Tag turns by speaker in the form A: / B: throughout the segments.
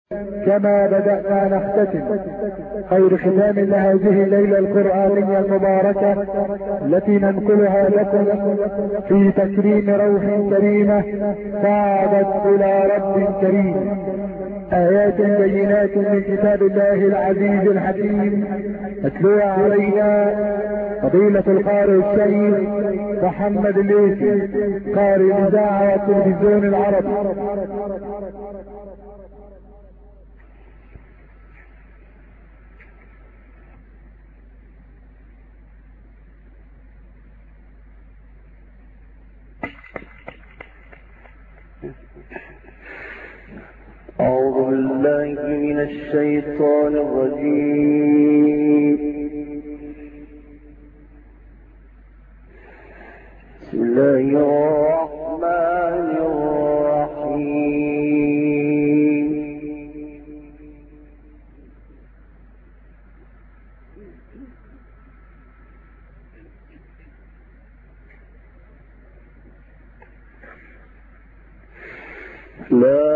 A: كما بدأنا نختتم خير ختام لهذه الليلة القرآنية المباركة التي ننقلها لكم في تكريم روح كريمة صعدت إلى رب كريم. آيات بينات من كتاب الله العزيز الحكيم اتلوها علينا فضيلة القارئ الشيخ محمد الليثي قارئ الإذاعة والتلفزيون العربي.
B: أعوذ بالله من الشيطان الرجيم. بسم الله الرحمن الرحيم. لا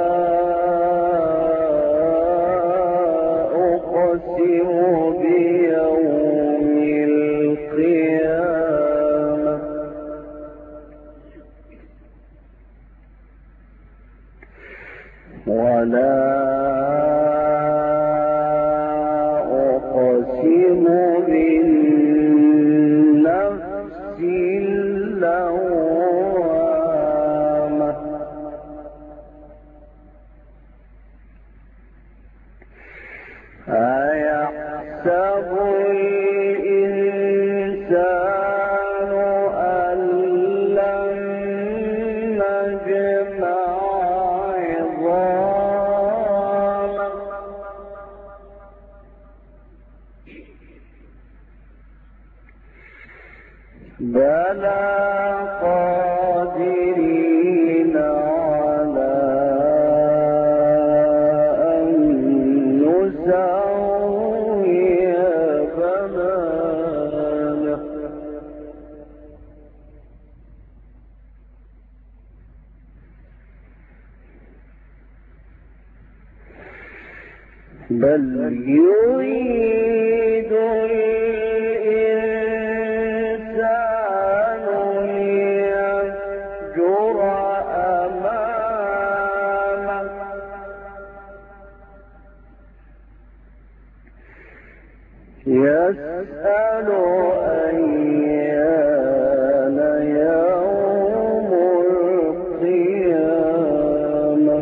B: بل يريد الإنسان ليفجر أمامه يسأل أيان يوم القيامة.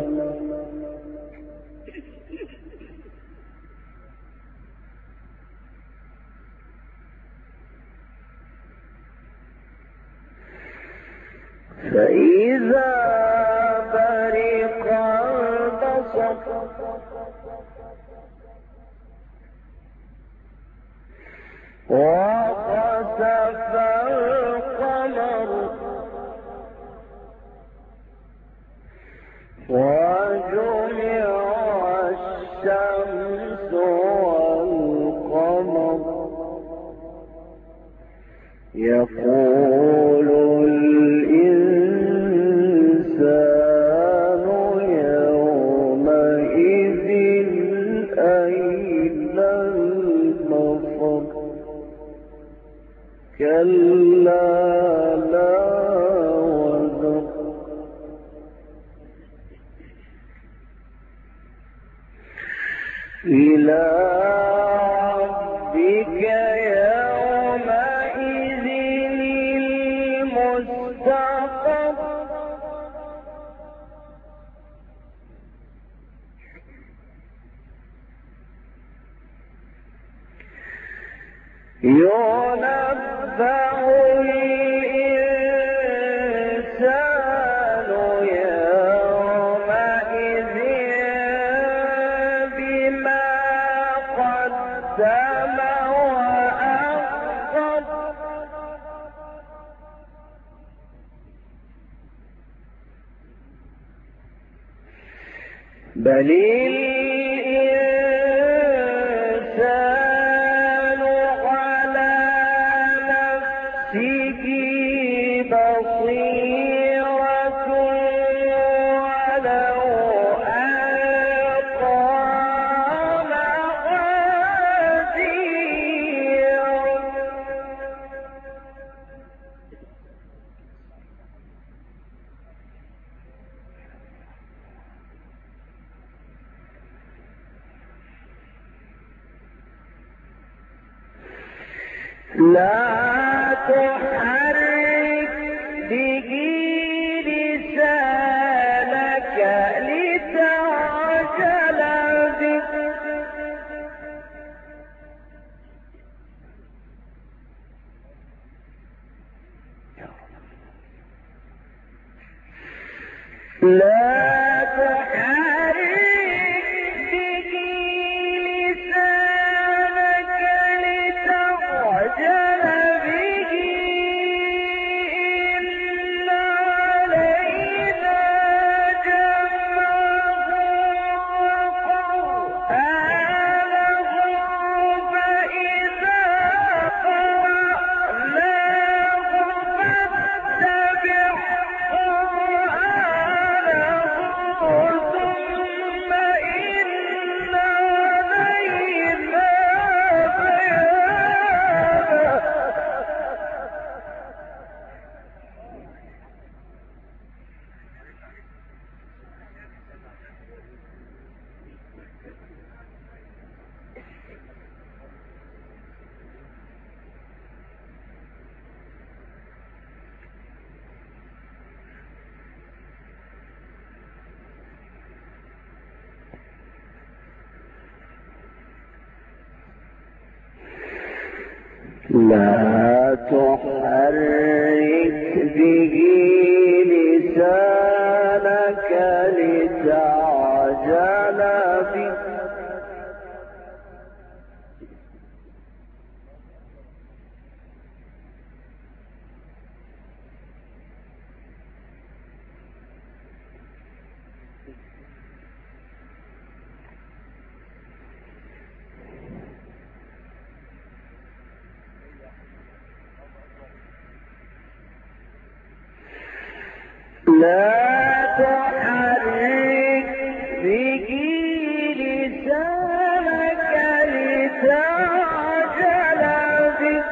B: فإذا برق البصر وخسف القمر وجمع الشمس والقمر يقول الإنسان يومئذ أين المفر. كلا لا وزر إلى ربك يومئذ المستقر. ينبأ الإنسان يومئذ بما قدم وأخر. بل الإنسان على نفسه بصيرة ولو ألقى لا تحرك به لسانك لتعجل به لا تحرك به لسانك لتعجل به إن علينا جمعه وقرآنه فإذا قرأناه فاتبع ثم إن علينا لا تحرك به لسانك لتعجل به لا تحرك به لسانك لتعجل به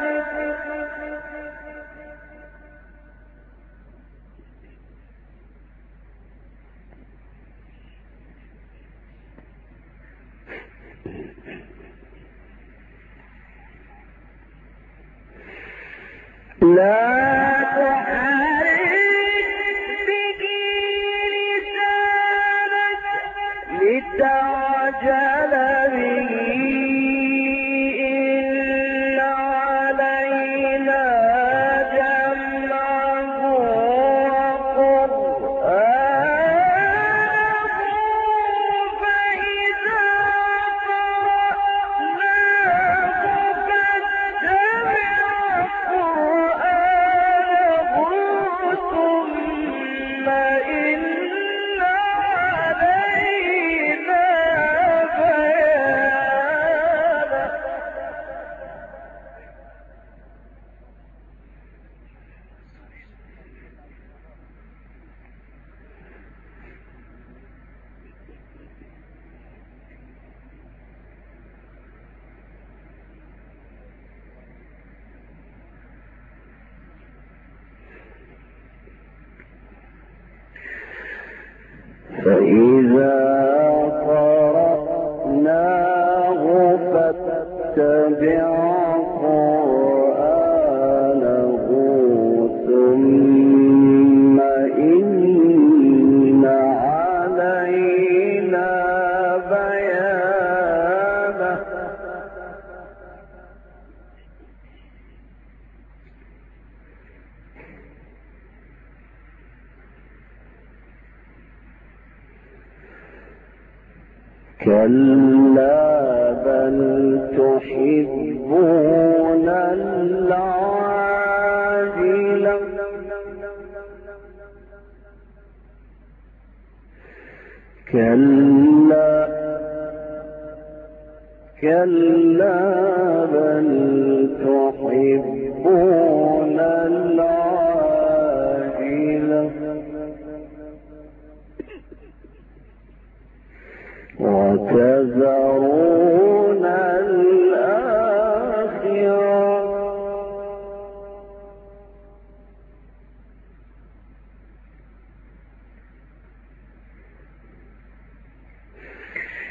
B: لا لتعجل به إن علينا جمعه وقرآنه فإذا قرأناه فاتبع قرآنه ثم إن فإذا قرأناه فاتبع قرآنه ثم إن علينا بيانه كلا بل تحبون العاجلة كلا بل تحبون العاجلة وتذرون الآخرة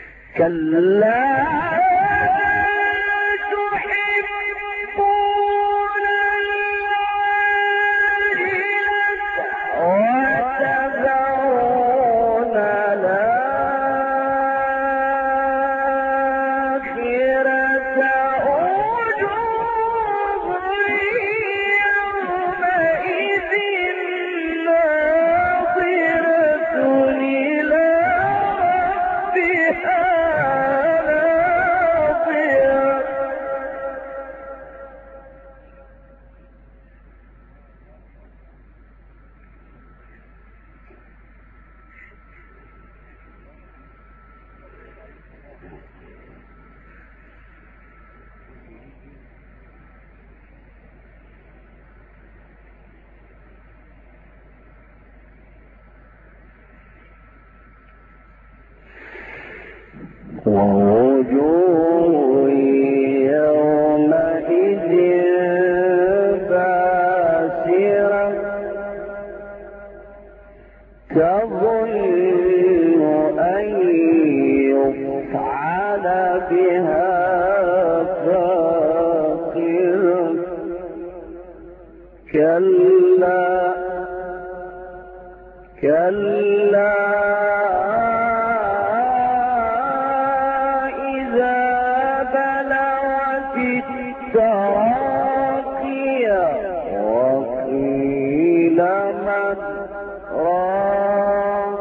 B: كلا تحبون ووجوه يومئذ باسرة تظن أن يفعل بها فاقرة كلا إذا بلغت التراقي وقيل من راق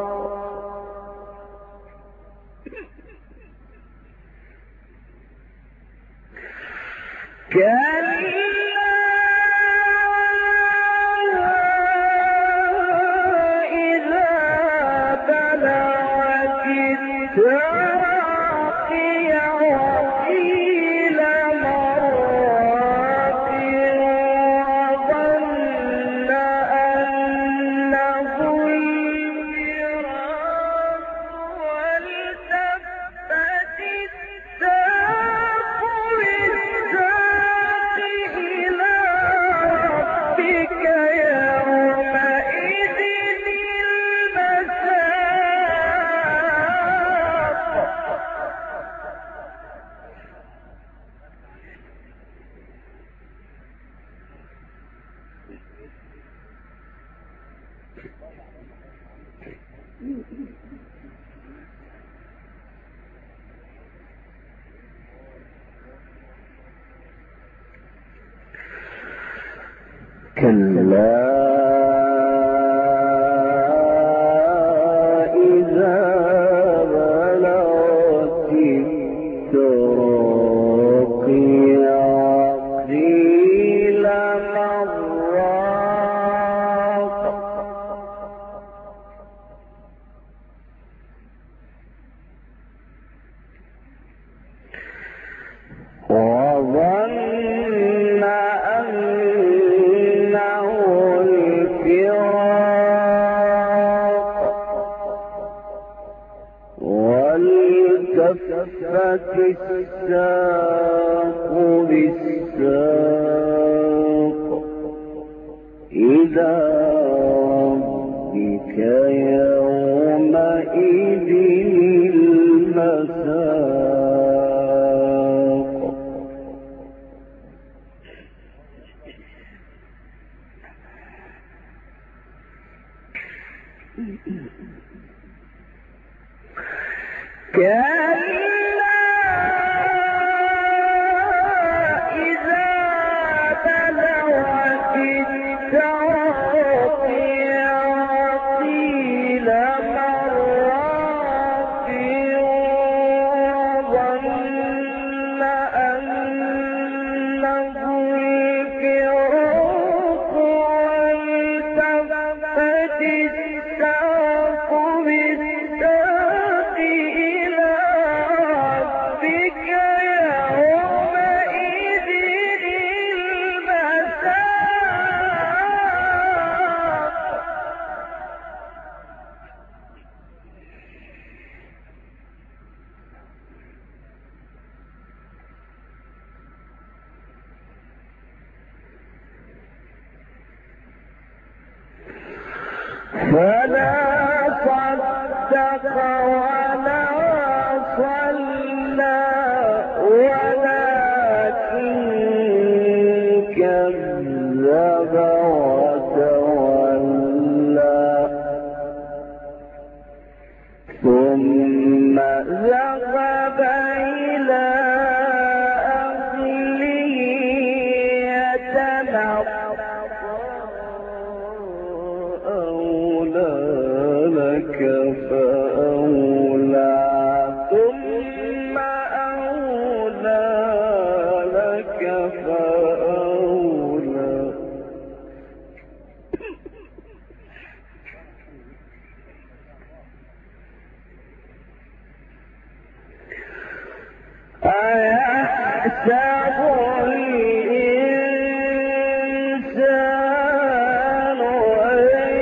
B: كلا إذا بلغت التراقي وقيل من راق وظن أنه الفراق والتفت الساق بالساق إلى ربك يومئذ المساق كلا إذا بلغت التراقي وقيل من راق وظن أنه الفراق والتفت الساق بالساق إلى ربك يومئذ المساق فلا صدق ولا صلى ولكن كذب وتولى ثم ذهب إلى أهله يتمطى أولى لك فأولى ثم أولى لك فأولى أيحسب الإنسان أن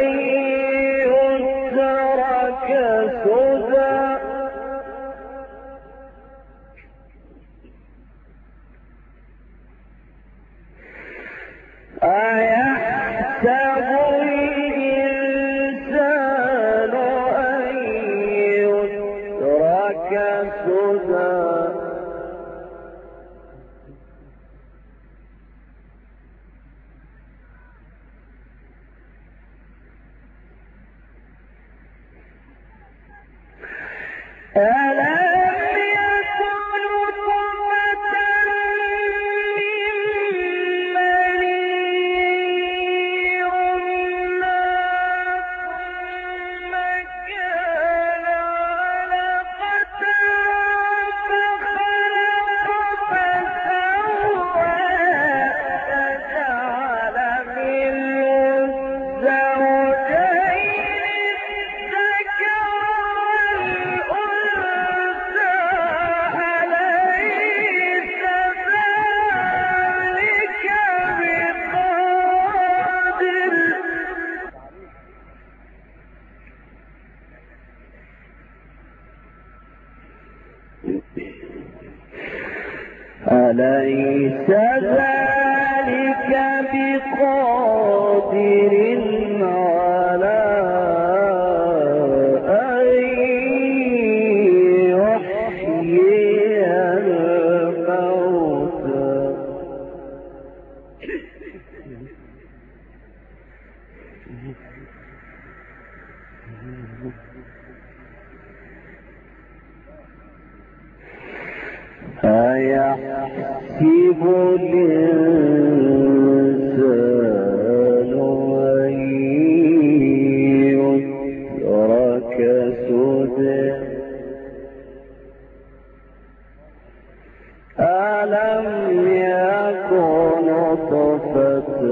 B: يترك سدى سدى أليس ذلك بقادر على أن يحيي الموتى أيحسب الإنسان أن يترك سدى ألم يكن نطفة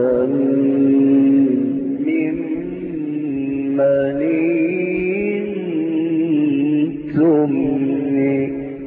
B: من مني تمني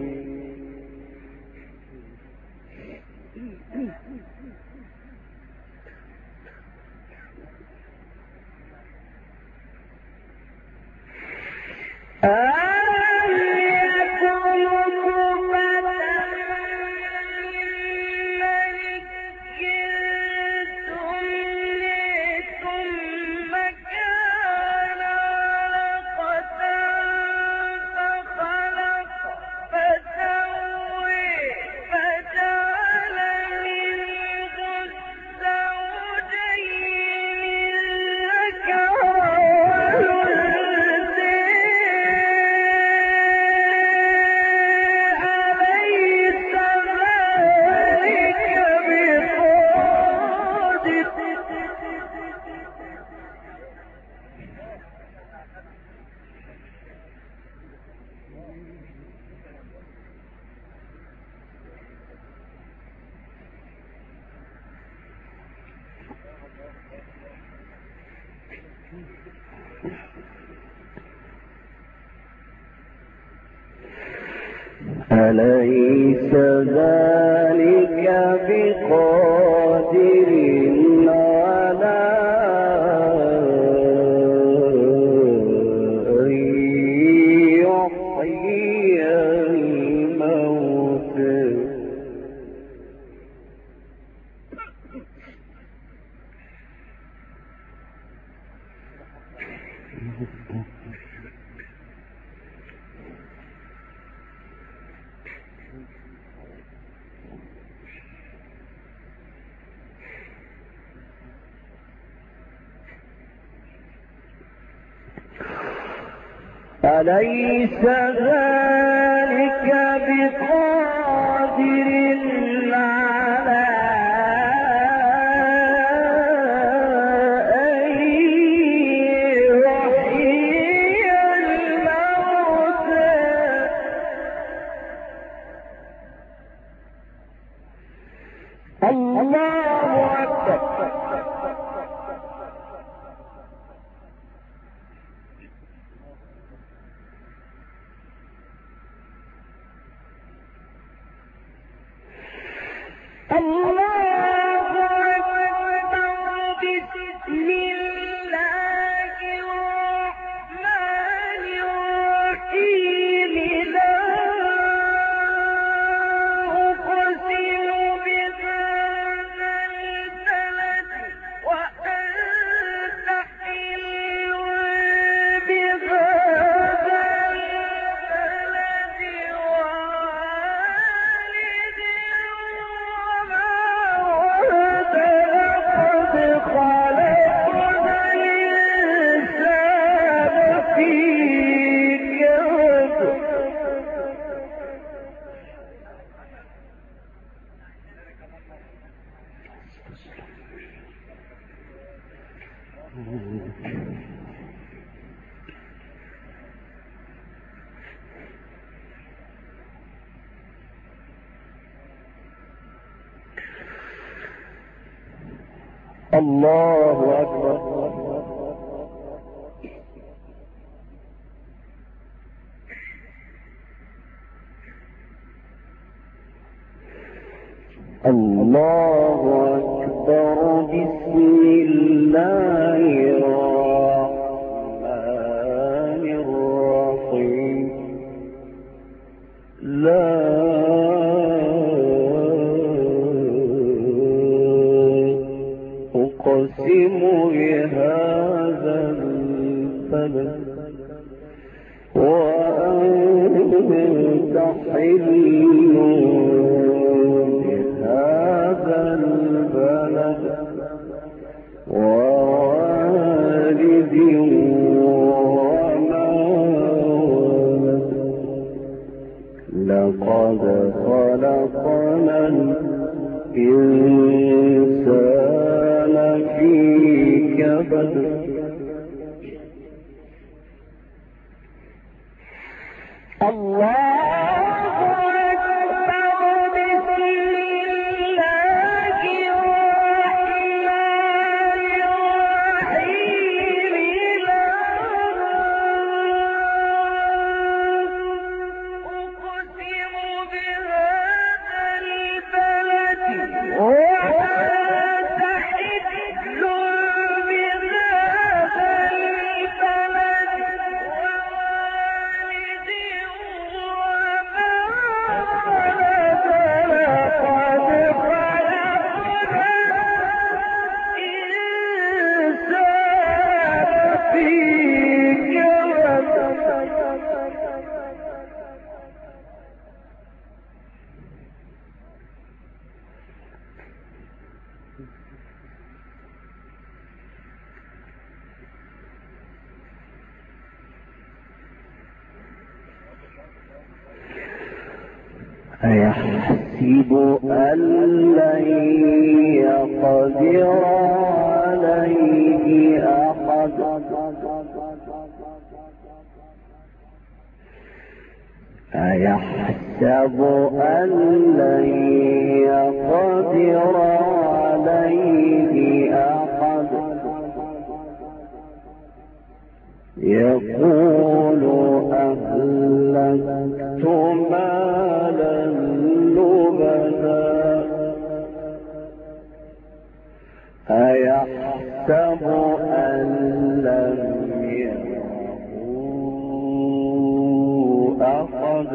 B: أليس ذلك بقادر على أن يحيي الموتى أليس ذلك بقادر على أن يحيي الموتى الله أكبر
A: الله أكبر. الله أكبر. بسم الله الرحمن الرحيم. لا أقسم بهذا البلد وأنت حل بهذا البلد ووالد وما ولد. لقد خلقنا الإنسان في كبد. الله أيحسب أن لن يقدر عليه أحد. أيحسب أن لن يقدر عليه أحد. يقول أهلكت مالا لبدا. أيحسب أن لم يره أحد.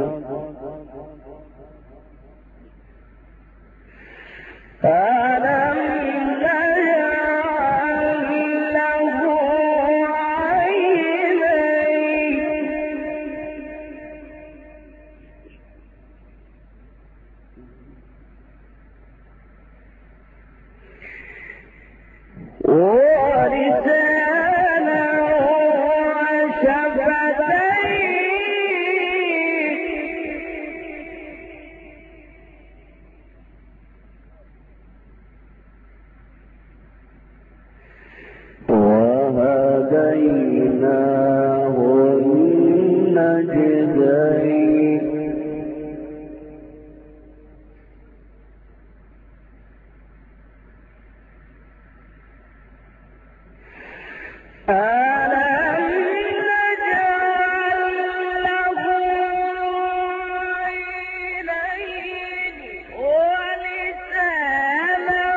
A: ألم نجعل له عينين ولسانا وشفتين وهديناه النجدين. ألم نجعل له عينين ولسانا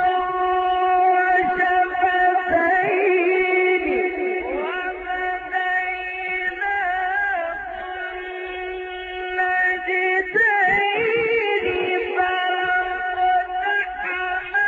A: وشفتين وهديناه النجدين. فلاقتحم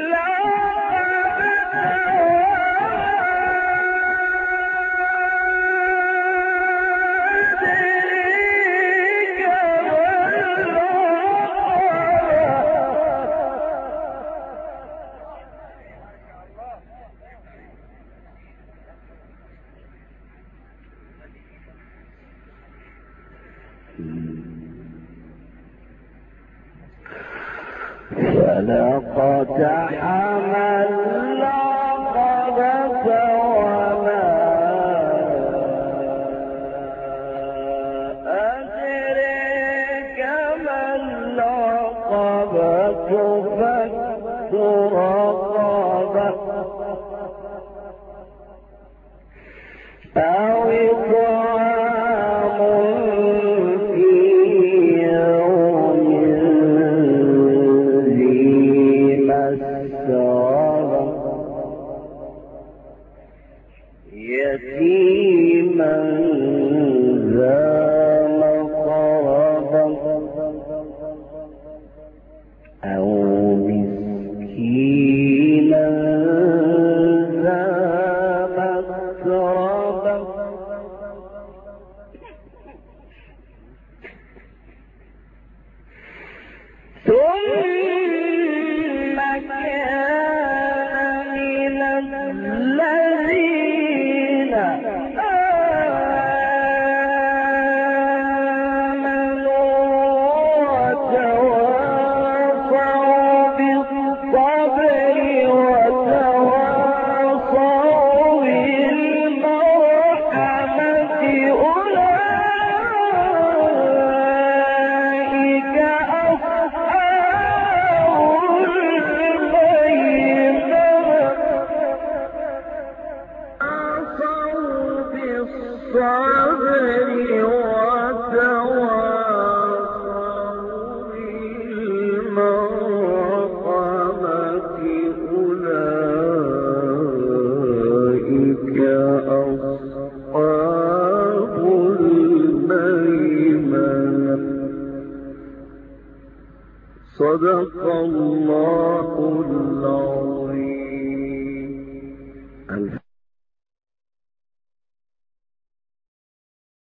A: العقبة وما أدريك ما العقبة. فك رقبة. ثم كان من الذين آمنوا وتواصوا بالصبر وتواصوا بالمرحمة أولئك أصحاب الميمنة وتواصوا بالصبر وتواصوا بالمرحمة أولئك أصحاب الميمنة. صدق الله العظيم.